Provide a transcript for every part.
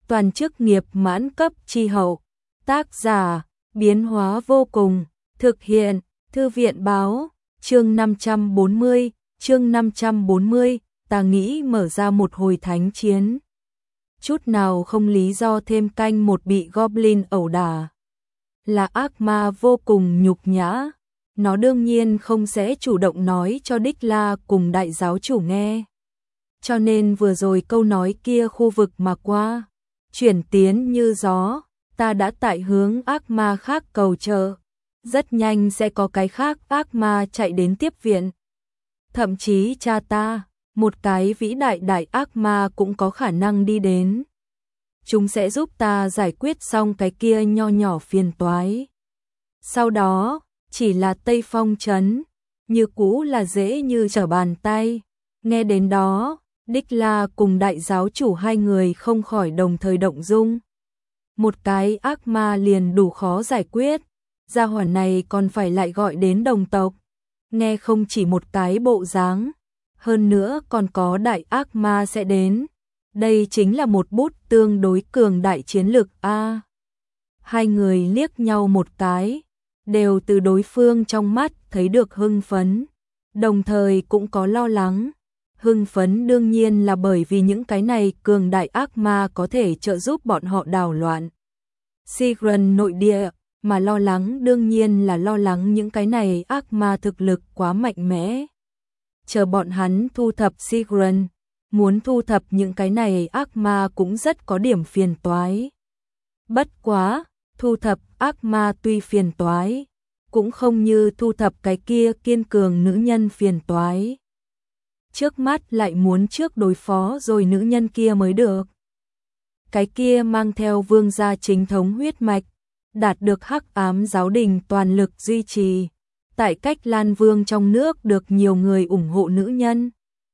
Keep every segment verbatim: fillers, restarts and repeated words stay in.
toàn chức nghiệp mãn cấp chi hậu. Tác giả, biến hóa vô cùng, thực hiện, thư viện báo, chương năm trăm bốn mươi, chương năm trăm bốn mươi, ta nghĩ mở ra một hồi thánh chiến. Chút nào không lý do thêm canh một bị Goblin ẩu đả. Là ác ma vô cùng nhục nhã, nó đương nhiên không sẽ chủ động nói cho Đích La cùng đại giáo chủ nghe. Cho nên vừa rồi câu nói kia khu vực mà qua, chuyển tiến như gió, ta đã tại hướng ác ma khác cầu trợ, rất nhanh sẽ có cái khác ác ma chạy đến tiếp viện. Thậm chí cha ta, một cái vĩ đại đại ác ma cũng có khả năng đi đến. Chúng sẽ giúp ta giải quyết xong cái kia nho nhỏ phiền toái. Sau đó, chỉ là Tây Phong trấn, như cũ là dễ như trở bàn tay. Nghe đến đó, Đích La cùng đại giáo chủ hai người không khỏi đồng thời động dung. Một cái ác ma liền đủ khó giải quyết, gia hỏa này còn phải lại gọi đến đồng tộc. Nghe không chỉ một cái bộ dáng, hơn nữa còn có đại ác ma sẽ đến. Đây chính là một bút tương đối cường đại chiến lực a. Hai người liếc nhau một cái, đều từ đối phương trong mắt thấy được hưng phấn, đồng thời cũng có lo lắng. Hưng phấn đương nhiên là bởi vì những cái này cường đại ác ma có thể trợ giúp bọn họ đảo loạn Sigrun nội địa, mà lo lắng đương nhiên là lo lắng những cái này ác ma thực lực quá mạnh mẽ. Chờ bọn hắn thu thập Sigrun, muốn thu thập những cái này ác ma cũng rất có điểm phiền toái. Bất quá, thu thập ác ma tuy phiền toái, cũng không như thu thập cái kia kiên cường nữ nhân phiền toái. Trước mắt lại muốn trước đối phó rồi nữ nhân kia mới được. Cái kia mang theo vương gia chính thống huyết mạch, đạt được hắc ám giáo đình toàn lực duy trì, tại cách Lan Vương trong nước được nhiều người ủng hộ nữ nhân.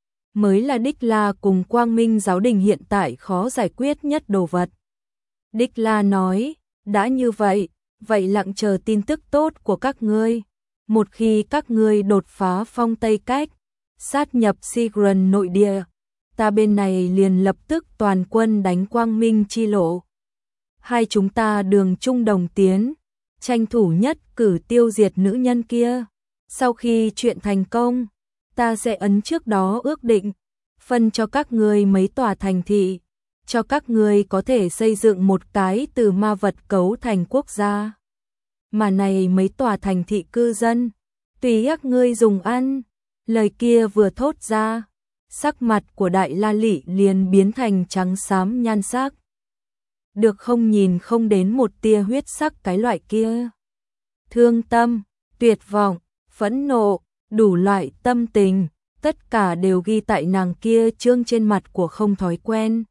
Mới là Đích La cùng Quang Minh giáo đình hiện tại khó giải quyết nhất đồ vật. Đích La nói, đã như vậy, vậy lặng chờ tin tức tốt của các ngươi. Một khi các ngươi đột phá phong Tây cách, sát nhập Sigrun nội địa, ta bên này liền lập tức toàn quân đánh Quang Minh chi lộ. Hai chúng ta đường chung đồng tiến, tranh thủ nhất cử tiêu diệt nữ nhân kia. Sau khi chuyện thành công, ta sẽ ấn trước đó ước định, phân cho các ngươi mấy tòa thành thị, cho các ngươi có thể xây dựng một cái từ ma vật cấu thành quốc gia. Mà này mấy tòa thành thị cư dân, tùy các ngươi dùng ăn. Lời kia vừa thốt ra, sắc mặt của Đại La Lị liền biến thành trắng xám nhan sắc. Được không nhìn không đến một tia huyết sắc cái loại kia. Thương tâm, tuyệt vọng, phẫn nộ, đủ loại tâm tình, tất cả đều ghi tại nàng kia trương trên mặt của không thói quen.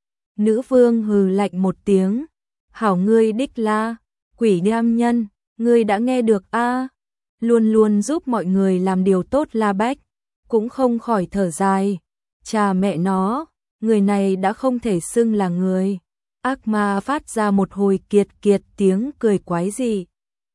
Nữ vương hừ lạnh một tiếng, hảo ngươi Đích La, quỷ nham nhân, ngươi đã nghe được a? Luôn luôn giúp mọi người làm điều tốt La Bách, cũng không khỏi thở dài. Cha mẹ nó, người này đã không thể xưng là người. Ác ma phát ra một hồi kiệt kiệt tiếng cười quái dị.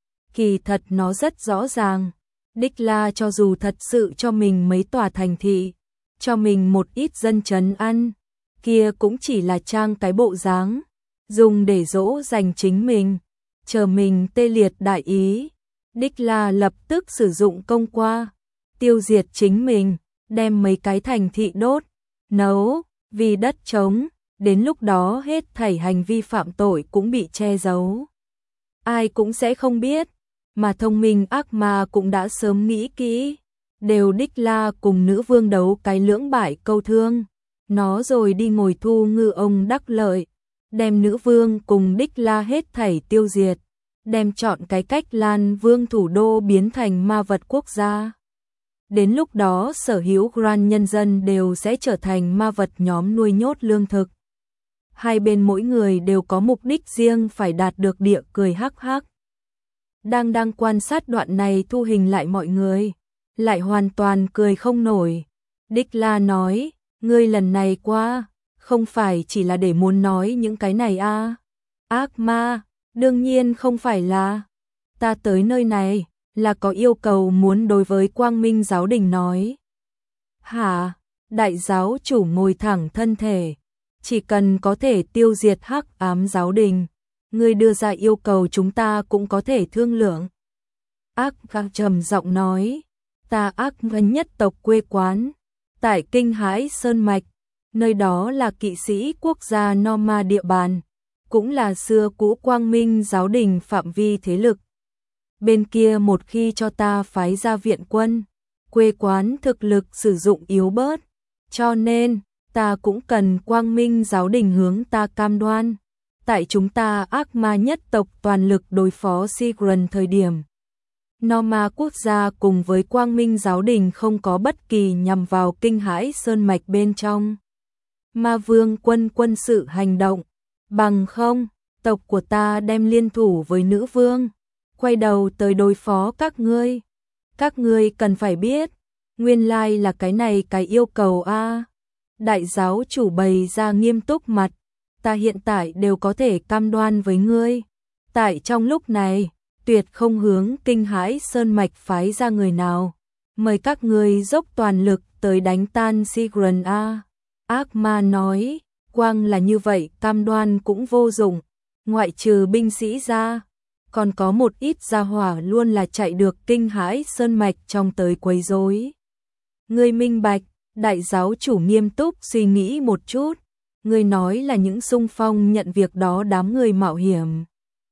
Kỳ thật nó rất rõ ràng, Đích La cho dù thật sự cho mình mấy tòa thành thị, cho mình một ít dân trấn ăn, kia cũng chỉ là trang cái bộ dáng, dùng để dỗ dành chính mình, chờ mình tê liệt đại ý. Đích La lập tức sử dụng công qua, tiêu diệt chính mình, đem mấy cái thành thị đốt, nấu, vì đất trống, đến lúc đó hết thảy hành vi phạm tội cũng bị che giấu. Ai cũng sẽ không biết, mà thông minh ác ma cũng đã sớm nghĩ kỹ, đều Đích La cùng nữ vương đấu cái lưỡng bại câu thương, nó rồi đi ngồi thu ngư ông đắc lợi, đem nữ vương cùng Đích La hết thảy tiêu diệt. Đem chọn cái cách Lan Vương thủ đô biến thành ma vật quốc gia. Đến lúc đó sở hữu Grand nhân dân đều sẽ trở thành ma vật nhóm nuôi nhốt lương thực. Hai bên mỗi người đều có mục đích riêng phải đạt được địa cười hắc hắc. Đang đang quan sát đoạn này thu hình lại mọi người, lại hoàn toàn cười không nổi. Đích La nói, ngươi lần này qua, không phải chỉ là để muốn nói những cái này a? Ác ma. Đương nhiên không phải là, ta tới nơi này, là có yêu cầu muốn đối với Quang Minh giáo đình nói. Hả? Đại giáo chủ ngồi thẳng thân thể, chỉ cần có thể tiêu diệt hắc ám giáo đình, ngươi đưa ra yêu cầu chúng ta cũng có thể thương lượng. Ác Ga trầm giọng nói, ta Ác Ga nhất tộc quê quán tại Kinh Hãi Sơn Mạch, nơi đó là kỵ sĩ quốc gia Norma địa bàn, cũng là xưa cũ Quang Minh giáo đình phạm vi thế lực. Bên kia một khi cho ta phái ra viện quân, quê quán thực lực sử dụng yếu bớt, cho nên ta cũng cần Quang Minh giáo đình hướng ta cam đoan. Tại chúng ta ác ma nhất tộc toàn lực đối phó Sigrun thời điểm, Norma quốc gia cùng với Quang Minh giáo đình không có bất kỳ nhằm vào Kinh Hãi Sơn Mạch bên trong Ma Vương quân quân sự hành động, bằng không, tộc của ta đem liên thủ với nữ vương, quay đầu tới đối phó các ngươi. Các ngươi cần phải biết, nguyên lai là cái này cái yêu cầu a. Đại giáo chủ bày ra nghiêm túc mặt, ta hiện tại đều có thể cam đoan với ngươi. Tại trong lúc này, tuyệt không hướng Kinh Hãi Sơn Mạch phái ra người nào. Mời các ngươi dốc toàn lực tới đánh tan Sigrun a. Ác ma nói, quang là như vậy cam đoan cũng vô dụng, ngoại trừ binh sĩ ra, còn có một ít gia hỏa luôn là chạy được Kinh Hãi Sơn Mạch trong tới quấy rối. Ngươi minh bạch, đại giáo chủ nghiêm túc suy nghĩ một chút, ngươi nói là những xung phong nhận việc đó đám người mạo hiểm.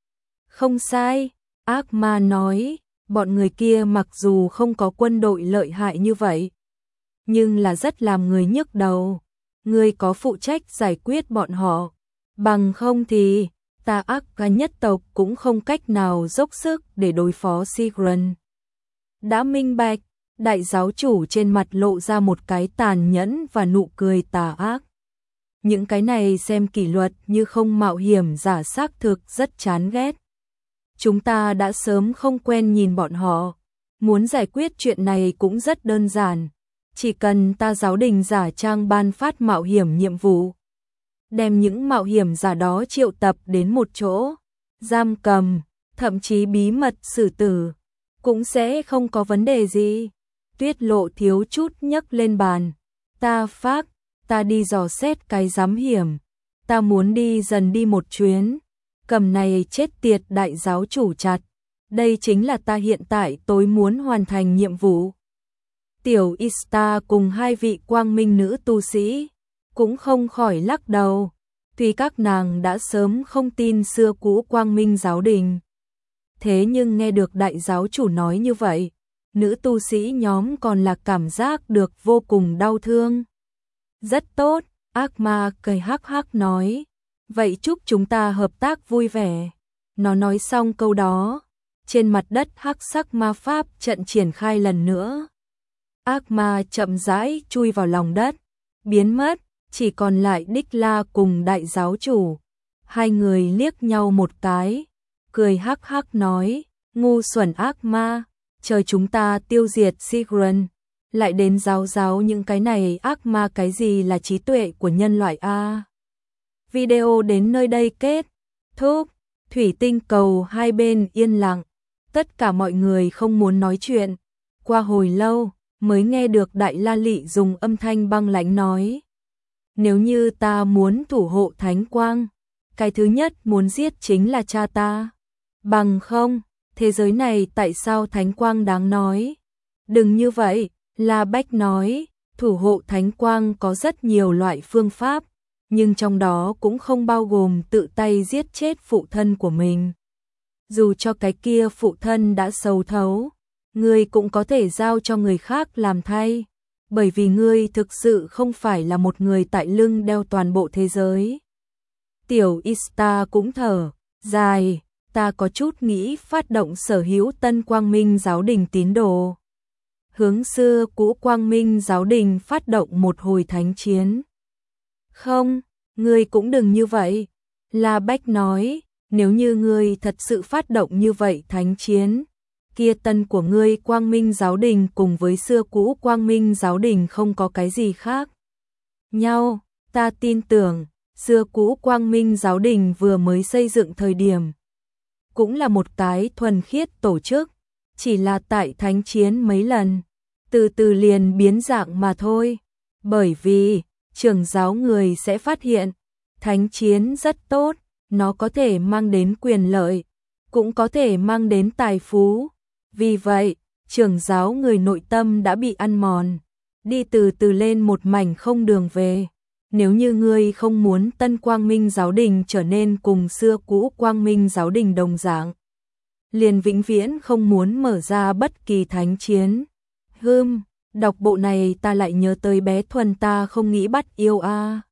Không sai, ác ma nói, bọn người kia mặc dù không có quân đội lợi hại như vậy, nhưng là rất làm người nhức đầu. Ngươi có phụ trách giải quyết bọn họ, bằng không thì ta ác Ga nhất tộc cũng không cách nào dốc sức để đối phó Sigrun. Đã minh bạch, đại giáo chủ trên mặt lộ ra một cái tàn nhẫn và nụ cười tà ác. Những cái này xem kỷ luật như không mạo hiểm giả xác thực rất chán ghét. Chúng ta đã sớm không quen nhìn bọn họ, muốn giải quyết chuyện này cũng rất đơn giản. Chỉ cần ta giáo đình giả trang ban phát mạo hiểm nhiệm vụ, đem những mạo hiểm giả đó triệu tập đến một chỗ, giam cầm, thậm chí bí mật xử tử, cũng sẽ không có vấn đề gì. Tuyết Lộ thiếu chút nhấc lên bàn, ta phác, ta đi dò xét cái giám hiểm, ta muốn đi dần đi một chuyến, cầm này chết tiệt đại giáo chủ chặt, đây chính là ta hiện tại tối muốn hoàn thành nhiệm vụ. Tiểu Ista cùng hai vị quang minh nữ tu sĩ cũng không khỏi lắc đầu, tuy các nàng đã sớm không tin xưa cũ Quang Minh giáo đình. Thế nhưng nghe được đại giáo chủ nói như vậy, nữ tu sĩ nhóm còn là cảm giác được vô cùng đau thương. Rất tốt, ác ma cười hắc hắc nói, vậy chúc chúng ta hợp tác vui vẻ. Nó nói xong câu đó, trên mặt đất hắc sắc ma pháp trận triển khai lần nữa. Ác ma chậm rãi chui vào lòng đất, biến mất, chỉ còn lại Đích La cùng đại giáo chủ. Hai người liếc nhau một cái, cười hắc hắc nói, ngu xuẩn ác ma, chờ chúng ta tiêu diệt Sigrun, lại đến giáo giáo những cái này ác ma cái gì là trí tuệ của nhân loại a. Video đến nơi đây kết thúc, thủy tinh cầu hai bên yên lặng, tất cả mọi người không muốn nói chuyện. Qua hồi lâu, mới nghe được Đại La Lị dùng âm thanh băng lãnh nói. Nếu như ta muốn thủ hộ Thánh Quang, cái thứ nhất muốn giết chính là cha ta. Bằng không, thế giới này tại sao Thánh Quang đáng nói? Đừng như vậy, La Bách nói, thủ hộ Thánh Quang có rất nhiều loại phương pháp, nhưng trong đó cũng không bao gồm tự tay giết chết phụ thân của mình. Dù cho cái kia phụ thân đã sầu thấu, ngươi cũng có thể giao cho người khác làm thay, bởi vì ngươi thực sự không phải là một người tại lưng đeo toàn bộ thế giới. Tiểu Ista cũng thở dài, ta có chút nghĩ phát động sở hữu Tân Quang Minh giáo đình tín đồ, hướng xưa cũ Quang Minh giáo đình phát động một hồi thánh chiến. Không, ngươi cũng đừng như vậy. La Bách nói, nếu như ngươi thật sự phát động như vậy thánh chiến, kia tân của ngươi Quang Minh giáo đình cùng với xưa cũ Quang Minh giáo đình không có cái gì khác nhau. Ta tin tưởng, xưa cũ Quang Minh giáo đình vừa mới xây dựng thời điểm, cũng là một cái thuần khiết tổ chức, chỉ là tại thánh chiến mấy lần, từ từ liền biến dạng mà thôi. Bởi vì, trưởng giáo người sẽ phát hiện, Thánh chiến rất tốt, nó có thể mang đến quyền lợi, cũng có thể mang đến tài phú. Vì vậy, trưởng giáo người nội tâm đã bị ăn mòn, đi từ từ lên một mảnh không đường về. Nếu như ngươi không muốn Tân Quang Minh giáo đình trở nên cùng xưa cũ Quang Minh giáo đình đồng dạng, liền vĩnh viễn không muốn mở ra bất kỳ thánh chiến. Hừm, đọc bộ này ta lại nhớ tới bé Thuần ta không nghĩ bắt yêu a.